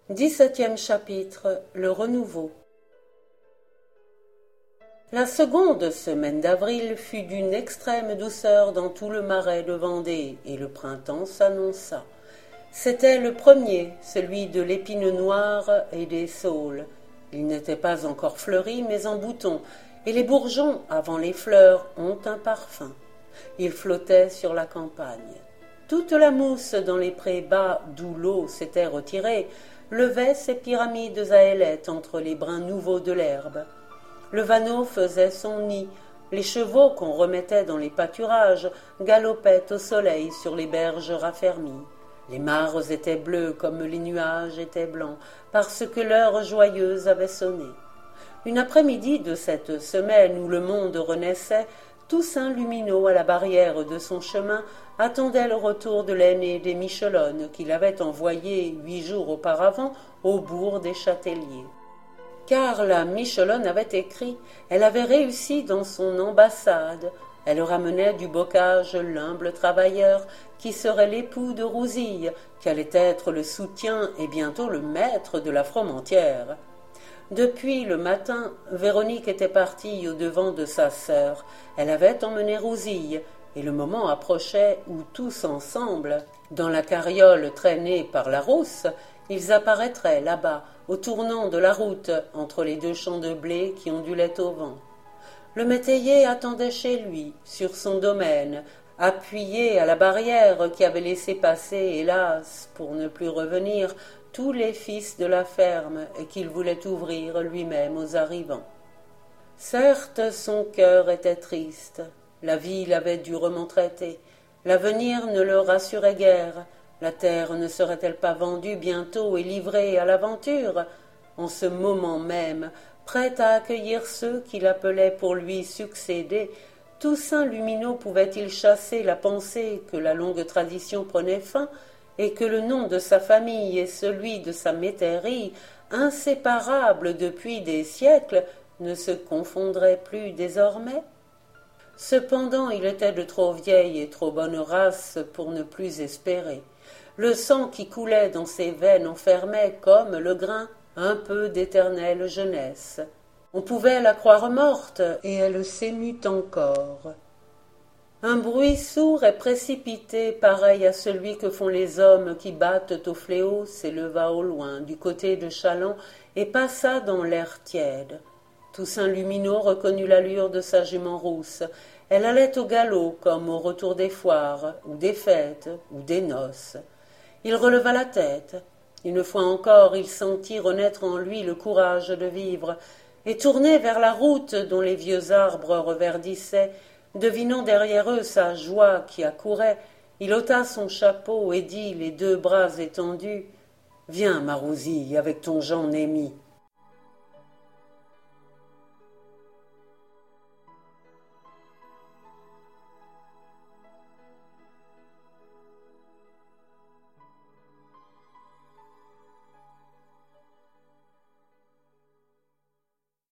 17e chapitre. Le renouveau. La seconde semaine d'avril fut d'une extrême douceur dans tout le marais de Vendée, et le printemps s'annonça. C'était le premier, celui de l'épine noire et des saules. Il n'était pas encore fleuri, mais en bouton, et les bourgeons, avant les fleurs, ont un parfum. Ils flottaient sur la campagne. Toute la mousse dans les prés bas, d'où l'eau s'était retirée, levait ses pyramides à ailettes entre les brins nouveaux de l'herbe. Le vanneau faisait son nid, les chevaux qu'on remettait dans les pâturages galopaient au soleil sur les berges raffermies. Les mares étaient bleues comme les nuages étaient blancs, parce que l'heure joyeuse avait sonné. Une après-midi de cette semaine où le monde renaissait, Toussaint Lumineau, à la barrière de son chemin, attendait le retour de l'aîné des Michelones qu'il avait envoyé 8 jours auparavant au bourg des Châtelliers. Car la Michelonne avait écrit, elle avait réussi dans son ambassade, elle ramenait du bocage l'humble travailleur qui serait l'époux de Rousille, qui allait être le soutien et bientôt le maître de la Fromentieère. Depuis le matin, Véronique était partie au-devant de sa sœur. Elle avait emmené Rousille, et le moment approchait où tous ensemble, dans la carriole traînée par la rousse, ils apparaîtraient là-bas, au tournant de la route, entre les 2 champs de blé qui ondulaient au vent. Le métayer attendait chez lui, sur son domaine, appuyé à la barrière qui avait laissé passer, hélas, pour ne plus revenir, tous les fils de la ferme et qu'il voulait ouvrir lui-même aux arrivants. Certes, son cœur était triste. La vie l'avait durement traité. L'avenir ne le rassurait guère. La terre ne serait-elle pas vendue bientôt et livrée à l'aventure? En ce moment même, prêt à accueillir ceux qu'il appelait pour lui succéder, Toussaint Lumineau pouvait-il chasser la pensée que la longue tradition prenait fin et que le nom de sa famille et celui de sa métairie, inséparables depuis des siècles, ne se confondraient plus désormais? Cependant, il était de trop vieille et trop bonne race pour ne plus espérer. Le sang qui coulait dans ses veines enfermait, comme le grain, un peu d'éternelle jeunesse. On pouvait la croire morte, et elle s'émut encore. Un bruit sourd et précipité, pareil à celui que font les hommes qui battent au fléau, s'éleva au loin, du côté de Châlons, et passa dans l'air tiède. Toussaint Lumineau reconnut l'allure de sa jument rousse. Elle allait au galop, comme au retour des foires, ou des fêtes, ou des noces. Il releva la tête. Une fois encore, il sentit renaître en lui le courage de vivre, et tourné vers la route dont les vieux arbres reverdissaient, devinant derrière eux sa joie qui accourait, il ôta son chapeau et dit, les 2 bras étendus, « Viens, ma Rousille, avec ton Jean Némi. »